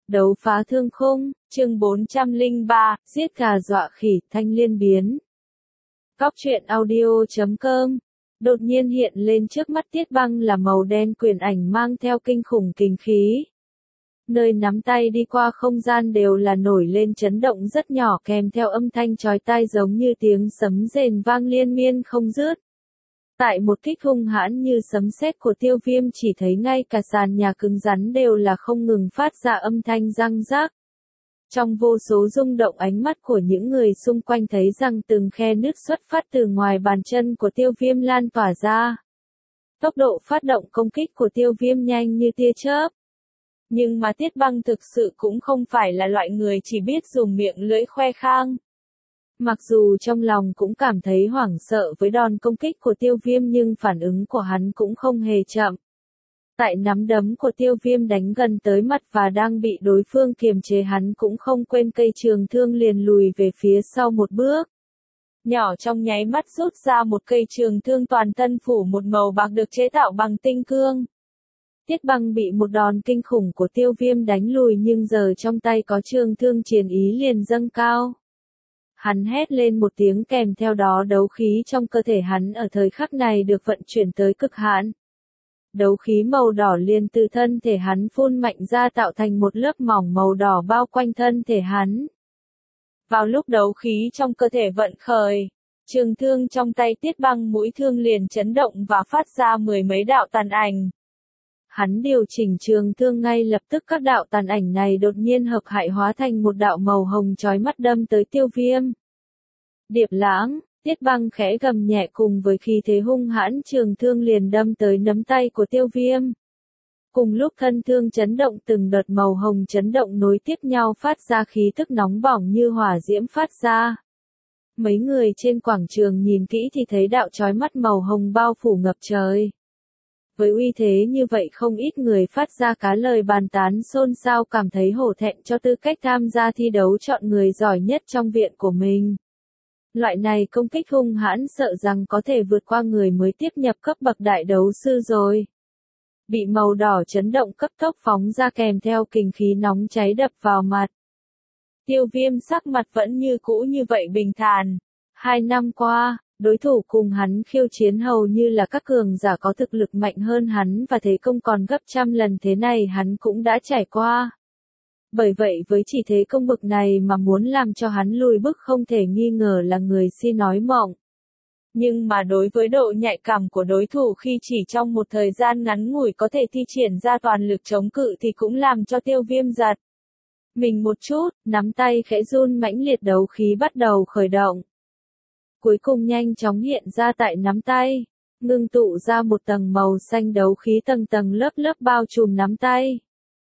Đấu phá thương khung, chương 403, giết gà dọa khỉ, thanh liên biến. Góc truyện audio.com. Đột nhiên hiện lên trước mắt Tiết Băng là màu đen quyền ảnh mang theo kinh khủng kình khí. Nơi nắm tay đi qua không gian đều là nổi lên chấn động rất nhỏ kèm theo âm thanh chói tai giống như tiếng sấm rền vang liên miên không dứt. Tại một kích hung hãn như sấm sét của Tiêu Viêm chỉ thấy ngay cả sàn nhà cứng rắn đều là không ngừng phát ra âm thanh răng rác. Trong vô số rung động ánh mắt của những người xung quanh thấy rằng từng khe nứt xuất phát từ ngoài bàn chân của Tiêu Viêm lan tỏa ra. Tốc độ phát động công kích của Tiêu Viêm nhanh như tia chớp. Nhưng mà Tiết Băng thực sự cũng không phải là loại người chỉ biết dùng miệng lưỡi khoe khang. Mặc dù trong lòng cũng cảm thấy hoảng sợ với đòn công kích của Tiêu Viêm nhưng phản ứng của hắn cũng không hề chậm. Tại nắm đấm của Tiêu Viêm đánh gần tới mặt và đang bị đối phương kiềm chế hắn cũng không quên cây trường thương liền lùi về phía sau một bước. Nhỏ trong nháy mắt rút ra một cây trường thương toàn thân phủ một màu bạc được chế tạo bằng tinh cương. Tiết Băng bị một đòn kinh khủng của Tiêu Viêm đánh lùi nhưng giờ trong tay có trường thương chiến ý liền dâng cao. Hắn hét lên một tiếng kèm theo đó đấu khí trong cơ thể hắn ở thời khắc này được vận chuyển tới cực hạn. Đấu khí màu đỏ liền từ thân thể hắn phun mạnh ra tạo thành một lớp mỏng màu đỏ bao quanh thân thể hắn. Vào lúc đấu khí trong cơ thể vận khởi, trường thương trong tay Tiết Băng mũi thương liền chấn động và phát ra mười mấy đạo tàn ảnh. Hắn điều chỉnh trường thương ngay lập tức các đạo tàn ảnh này đột nhiên hợp hại hóa thành một đạo màu hồng chói mắt đâm tới Tiêu Viêm. Điệp lãng, Tiết Băng khẽ gầm nhẹ cùng với khí thế hung hãn trường thương liền đâm tới nắm tay của Tiêu Viêm. Cùng lúc thân thương chấn động từng đợt màu hồng chấn động nối tiếp nhau phát ra khí tức nóng bỏng như hỏa diễm phát ra. Mấy người trên quảng trường nhìn kỹ thì thấy đạo chói mắt màu hồng bao phủ ngập trời. Với uy thế như vậy không ít người phát ra cá lời bàn tán xôn xao cảm thấy hổ thẹn cho tư cách tham gia thi đấu chọn người giỏi nhất trong viện của mình. Loại này công kích hung hãn sợ rằng có thể vượt qua người mới tiếp nhập cấp bậc đại đấu sư rồi. Bị màu đỏ chấn động cấp tốc phóng ra kèm theo kình khí nóng cháy đập vào mặt. Tiêu Viêm sắc mặt vẫn như cũ như vậy bình thản. 2 năm qua, đối thủ cùng hắn khiêu chiến hầu như là các cường giả có thực lực mạnh hơn hắn và thế công còn gấp trăm lần thế này hắn cũng đã trải qua. Bởi vậy với chỉ thế công bực này mà muốn làm cho hắn lùi bước không thể nghi ngờ là người si nói mộng. Nhưng mà đối với độ nhạy cảm của đối thủ khi chỉ trong một thời gian ngắn ngủi có thể thi triển ra toàn lực chống cự thì cũng làm cho Tiêu Viêm giật mình một chút, nắm tay khẽ run mãnh liệt đấu khí bắt đầu khởi động. Cuối cùng nhanh chóng hiện ra tại nắm tay, ngưng tụ ra một tầng màu xanh đấu khí tầng tầng lớp lớp bao trùm nắm tay.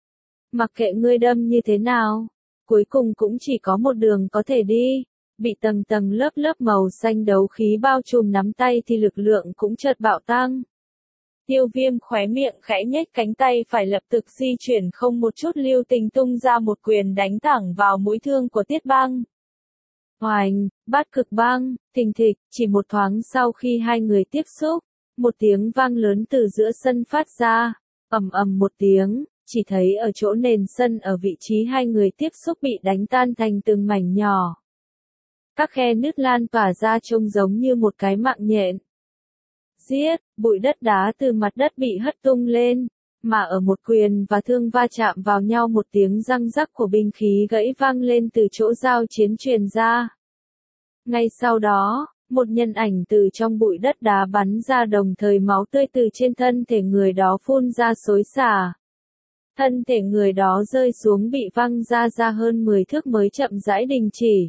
Mặc kệ ngươi đâm như thế nào, cuối cùng cũng chỉ có một đường có thể đi, bị tầng tầng lớp lớp màu xanh đấu khí bao trùm nắm tay thì lực lượng cũng chợt bạo tăng. Tiêu Viêm khóe miệng khẽ nhếch cánh tay phải lập tức di chuyển không một chút lưu tình tung ra một quyền đánh thẳng vào mũi thương của Tiết Băng. Oành, bát cực băng, thình thịch, chỉ một thoáng sau khi hai người tiếp xúc, một tiếng vang lớn từ giữa sân phát ra, ầm ầm một tiếng, chỉ thấy ở chỗ nền sân ở vị trí hai người tiếp xúc bị đánh tan thành từng mảnh nhỏ. Các khe nứt lan tỏa ra trông giống như một cái mạng nhện. Giết, bụi đất đá từ mặt đất bị hất tung lên, mà ở một quyền và thương va chạm vào nhau một tiếng răng rắc của binh khí gãy vang lên từ chỗ giao chiến truyền ra. Ngay sau đó, một nhân ảnh từ trong bụi đất đá bắn ra đồng thời máu tươi từ trên thân thể người đó phun ra xối xả. Thân thể người đó rơi xuống bị văng ra hơn 10 thước mới chậm rãi đình chỉ.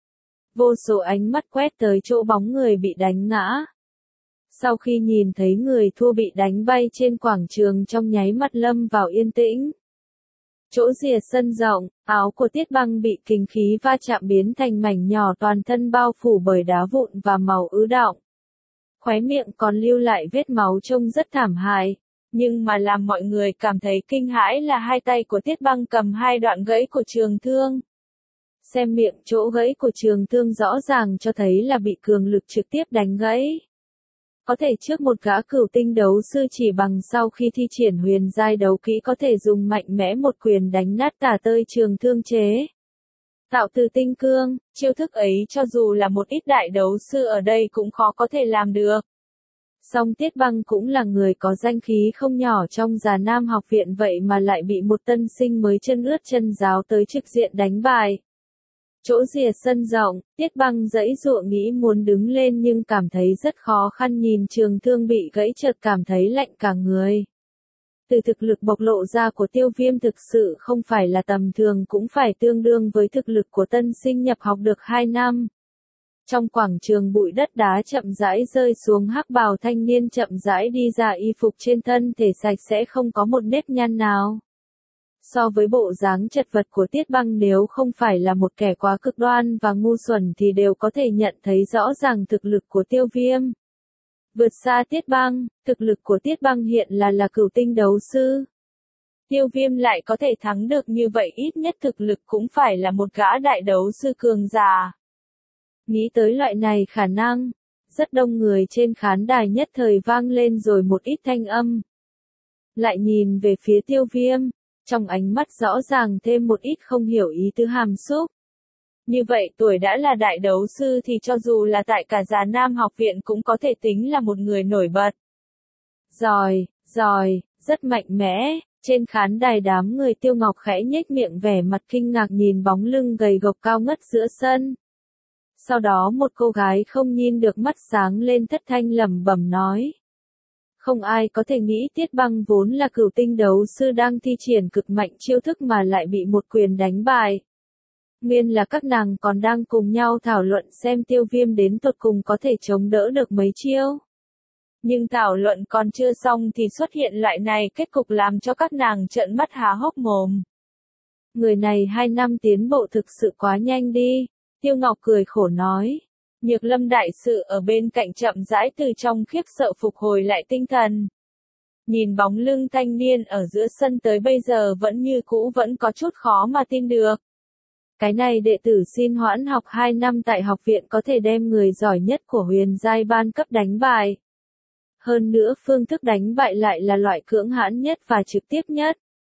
Vô số ánh mắt quét tới chỗ bóng người bị đánh ngã. Sau khi nhìn thấy người thua bị đánh bay trên quảng trường trong nháy mắt lâm vào yên tĩnh. Chỗ rìa sân rộng, áo của Tiết Băng bị kình khí va chạm biến thành mảnh nhỏ toàn thân bao phủ bởi đá vụn và màu ứ đọng. Khóe miệng còn lưu lại vết máu trông rất thảm hại. Nhưng mà làm mọi người cảm thấy kinh hãi là hai tay của Tiết Băng cầm hai đoạn gãy của trường thương. Xem miệng chỗ gãy của trường thương rõ ràng cho thấy là bị cường lực trực tiếp đánh gãy. Có thể trước một gã cửu tinh đấu sư chỉ bằng sau khi thi triển huyền giai đấu kỹ có thể dùng mạnh mẽ một quyền đánh nát tả tơi trường thương chế. Tạo từ tinh cương, chiêu thức ấy cho dù là một ít đại đấu sư ở đây cũng khó có thể làm được. Song Tiết Băng cũng là người có danh khí không nhỏ trong Già Nam học viện vậy mà lại bị một tân sinh mới chân ướt chân ráo tới trực diện đánh bại. Chỗ rìa sân rộng, Tiết Băng giãy giụa nghĩ muốn đứng lên nhưng cảm thấy rất khó khăn, nhìn trường thương bị gãy chợt cảm thấy lạnh cả người. Từ thực lực bộc lộ ra của Tiêu Viêm thực sự không phải là tầm thường, cũng phải tương đương với thực lực của tân sinh nhập học được 2 năm. Trong quảng trường bụi đất đá chậm rãi rơi xuống, hắc bào thanh niên chậm rãi đi ra, y phục trên thân thể sạch sẽ không có một nếp nhăn nào. So với bộ dáng chật vật của Tiết Băng, nếu không phải là một kẻ quá cực đoan và ngu xuẩn thì đều có thể nhận thấy rõ ràng thực lực của Tiêu Viêm. Vượt xa Tiết Băng, thực lực của Tiết Băng hiện là cửu tinh đấu sư. Tiêu Viêm lại có thể thắng được như vậy, ít nhất thực lực cũng phải là một gã đại đấu sư cường giả. Nghĩ tới loại này khả năng, rất đông người trên khán đài nhất thời vang lên rồi một ít thanh âm. Lại nhìn về phía Tiêu Viêm, trong ánh mắt rõ ràng thêm một ít không hiểu ý tứ hàm xúc. Như vậy tuổi đã là đại đấu sư thì cho dù là tại cả Già Nam học viện cũng có thể tính là một người nổi bật. Giỏi, rất mạnh mẽ. Trên khán đài đám người Tiêu Ngọc khẽ nhếch miệng vẻ mặt kinh ngạc nhìn bóng lưng gầy gộc cao ngất giữa sân. Sau đó một cô gái không nhìn được mắt sáng lên thất thanh lẩm bẩm nói. Không ai có thể nghĩ Tiết Băng vốn là cửu tinh đấu sư đang thi triển cực mạnh chiêu thức mà lại bị một quyền đánh bại. Nguyên là các nàng còn đang cùng nhau thảo luận xem Tiêu Viêm đến tột cùng có thể chống đỡ được mấy chiêu. Nhưng thảo luận còn chưa xong thì xuất hiện loại này, kết cục làm cho các nàng trợn mắt há hốc mồm. Người này 2 năm tiến bộ thực sự quá nhanh đi, Tiêu Ngọc cười khổ nói. Nhược Lâm đại sự ở bên cạnh chậm rãi từ trong khiếp sợ phục hồi lại tinh thần. Nhìn bóng lưng thanh niên ở giữa sân tới bây giờ vẫn như cũ, vẫn có chút khó mà tin được. Cái này đệ tử xin hoãn học 2 năm tại học viện có thể đem người giỏi nhất của huyền giai ban cấp đánh bại. Hơn nữa phương thức đánh bại lại là loại cưỡng hãn nhất và trực tiếp nhất.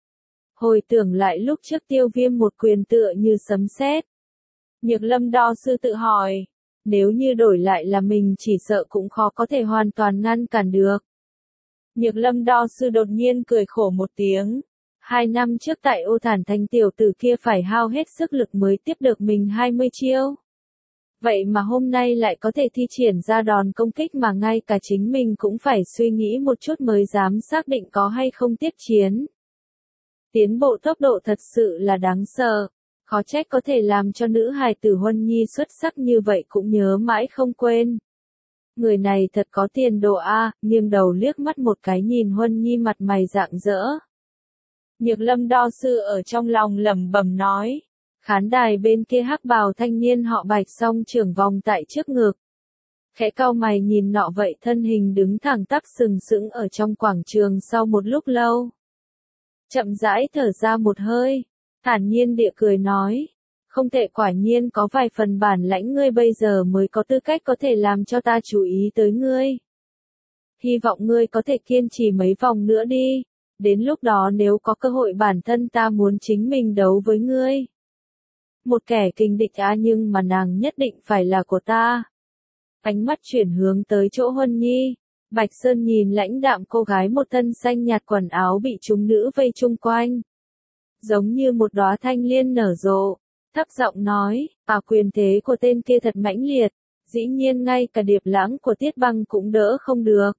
Hồi tưởng lại lúc trước Tiêu Viêm một quyền tựa như sấm sét. Nhược Lâm đo sư tự hỏi, nếu như đổi lại là mình chỉ sợ cũng khó có thể hoàn toàn ngăn cản được. Nhược Lâm đo sư đột nhiên cười khổ một tiếng. 2 năm trước tại Ô Thản Thành tiểu tử kia phải hao hết sức lực mới tiếp được mình 20 chiêu. Vậy mà hôm nay lại có thể thi triển ra đòn công kích mà ngay cả chính mình cũng phải suy nghĩ một chút mới dám xác định có hay không tiếp chiến. Tiến bộ tốc độ thật sự là đáng sợ. Khó trách có thể làm cho nữ hài tử Huân Nhi xuất sắc như vậy cũng nhớ mãi không quên. Người này thật có tiền đồ a, nghiêng đầu liếc mắt một cái nhìn Huân Nhi mặt mày rạng rỡ. Nhược Lâm đo sư ở trong lòng lẩm bẩm nói. Khán đài bên kia hắc bào thanh niên họ Bạch song trưởng vòng tại trước ngực. Khẽ cau mày nhìn nọ vậy thân hình đứng thẳng tắp sừng sững ở trong quảng trường sau một lúc lâu. Chậm rãi thở ra một hơi, thản nhiên địa cười nói. Không tệ, quả nhiên có vài phần bản lãnh, ngươi bây giờ mới có tư cách có thể làm cho ta chú ý tới ngươi. Hy vọng ngươi có thể kiên trì mấy vòng nữa đi. Đến lúc đó nếu có cơ hội bản thân ta muốn chính mình đấu với ngươi. Một kẻ kình địch nhưng mà nàng nhất định phải là của ta. Ánh mắt chuyển hướng tới chỗ Huân Nhi. Bạch Sơn nhìn lãnh đạm cô gái một thân xanh nhạt, quần áo bị chúng nữ vây chung quanh. Giống như một đóa thanh liên nở rộ. Thấp giọng nói, quyền thế của tên kia thật mãnh liệt. Dĩ nhiên ngay cả Điệp Lãng của Tiết Băng cũng đỡ không được.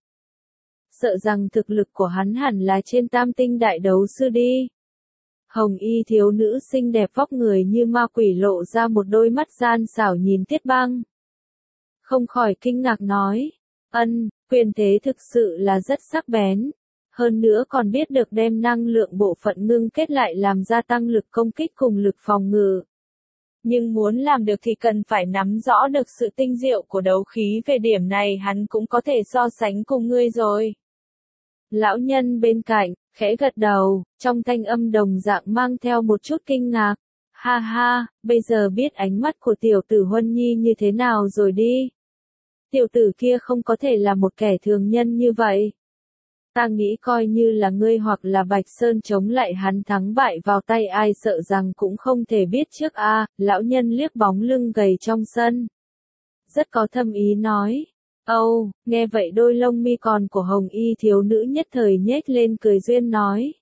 Sợ rằng thực lực của hắn hẳn là trên tam tinh đại đấu sư đi. Hồng y thiếu nữ xinh đẹp vóc người như ma quỷ lộ ra một đôi mắt gian xảo nhìn Tiết Băng. Không khỏi kinh ngạc nói, quyền thế thực sự là rất sắc bén. Hơn nữa còn biết được đem năng lượng bộ phận ngưng kết lại làm gia tăng lực công kích cùng lực phòng ngự. Nhưng muốn làm được thì cần phải nắm rõ được sự tinh diệu của đấu khí, về điểm này hắn cũng có thể so sánh cùng ngươi rồi. Lão nhân bên cạnh, khẽ gật đầu, trong thanh âm đồng dạng mang theo một chút kinh ngạc. Ha ha, bây giờ biết ánh mắt của tiểu tử Huân Nhi như thế nào rồi đi. Tiểu tử kia không có thể là một kẻ thường nhân như vậy. Ta nghĩ coi như là ngươi hoặc là Bạch Sơn chống lại hắn thắng bại vào tay ai sợ rằng cũng không thể biết trước a. Lão nhân liếc bóng lưng gầy trong sân. Rất có thâm ý nói. Âu, nghe vậy đôi lông mi còn của hồng y thiếu nữ nhất thời nhếch lên cười duyên nói.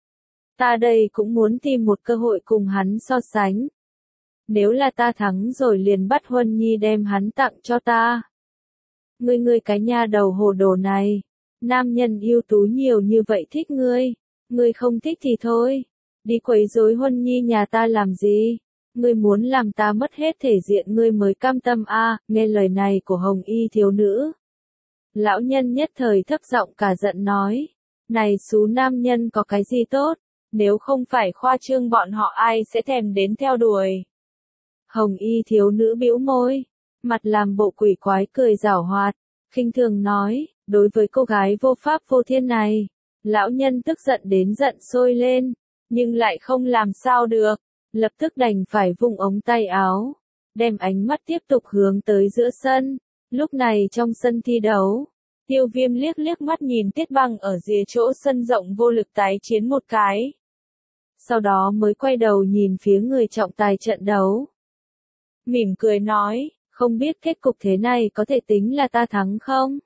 Ta đây cũng muốn tìm một cơ hội cùng hắn so sánh. Nếu là ta thắng rồi liền bắt Huân Nhi đem hắn tặng cho ta. Ngươi cái nha đầu hồ đồ này. Nam nhân ưu tú nhiều như vậy thích ngươi. Ngươi không thích thì thôi. Đi quấy rối Huân Nhi nhà ta làm gì? Ngươi muốn làm ta mất hết thể diện ngươi mới cam tâm a. Nghe lời này của hồng y thiếu nữ. Lão nhân nhất thời thấp giọng cả giận nói. Này xú nam nhân có cái gì tốt? Nếu không phải khoa trương bọn họ ai sẽ thèm đến theo đuổi. Hồng y thiếu nữ bĩu môi. Mặt làm bộ quỷ quái cười giảo hoạt. Khinh thường nói. Đối với cô gái vô pháp vô thiên này. Lão nhân tức giận đến giận sôi lên. Nhưng lại không làm sao được. Lập tức đành phải vung ống tay áo. Đem ánh mắt tiếp tục hướng tới giữa sân. Lúc này trong sân thi đấu. Tiêu Viêm liếc liếc mắt nhìn Tiết Băng ở rìa chỗ sân rộng vô lực tái chiến một cái. Sau đó mới quay đầu nhìn phía người trọng tài trận đấu. Mỉm cười nói, không biết kết cục thế này có thể tính là ta thắng không?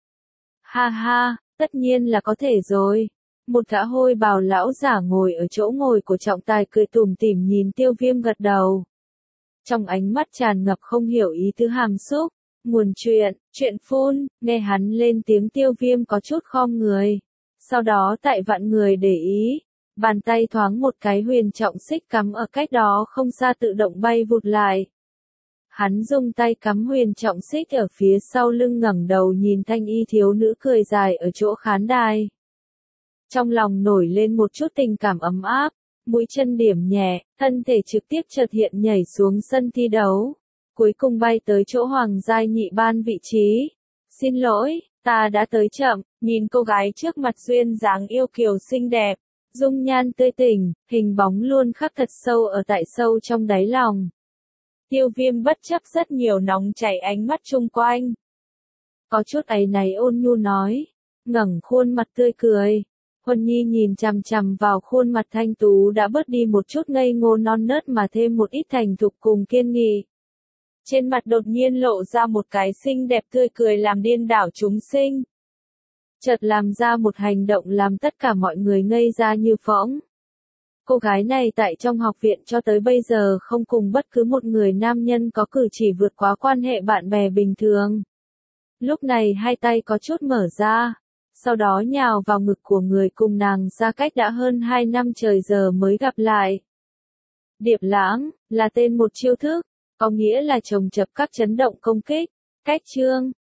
Ha ha, tất nhiên là có thể rồi. Một gã hôi bào lão giả ngồi ở chỗ ngồi của trọng tài cười tủm tỉm nhìn Tiêu Viêm gật đầu. Trong ánh mắt tràn ngập không hiểu ý tứ hàm xúc. Nguồn chuyện phun, nghe hắn lên tiếng Tiêu Viêm có chút khom người. Sau đó tại vạn người để ý, bàn tay thoáng một cái huyền trọng xích cắm ở cách đó không xa tự động bay vụt lại. Hắn dùng tay cắm huyền trọng xích ở phía sau lưng ngẩng đầu nhìn thanh y thiếu nữ cười dài ở chỗ khán đài. Trong lòng nổi lên một chút tình cảm ấm áp, mũi chân điểm nhẹ, thân thể trực tiếp chợt hiện nhảy xuống sân thi đấu. Cuối cùng bay tới chỗ Hoàng Giai Nhị ban vị trí. Xin lỗi, ta đã tới chậm, nhìn cô gái trước mặt duyên dáng yêu kiều xinh đẹp, dung nhan tươi tỉnh, hình bóng luôn khắc thật sâu ở tại sâu trong đáy lòng. Tiêu Viêm bất chấp rất nhiều nóng chảy ánh mắt chung quanh. Có chút áy náy ôn nhu nói, ngẩng khuôn mặt tươi cười. Huân Nhi nhìn chằm chằm vào khuôn mặt thanh tú đã bớt đi một chút ngây ngô non nớt mà thêm một ít thành thục cùng kiên nghị. Trên mặt đột nhiên lộ ra một cái xinh đẹp tươi cười làm điên đảo chúng sinh. Chợt làm ra một hành động làm tất cả mọi người ngây ra như phỗng. Cô gái này tại trong học viện cho tới bây giờ không cùng bất cứ một người nam nhân có cử chỉ vượt quá quan hệ bạn bè bình thường. Lúc này hai tay có chút mở ra, sau đó nhào vào ngực của người cùng nàng xa cách đã hơn 2 năm trời giờ mới gặp lại. Điệp lãng, là tên một chiêu thức, có nghĩa là chồng chập các chấn động công kích. Cách chương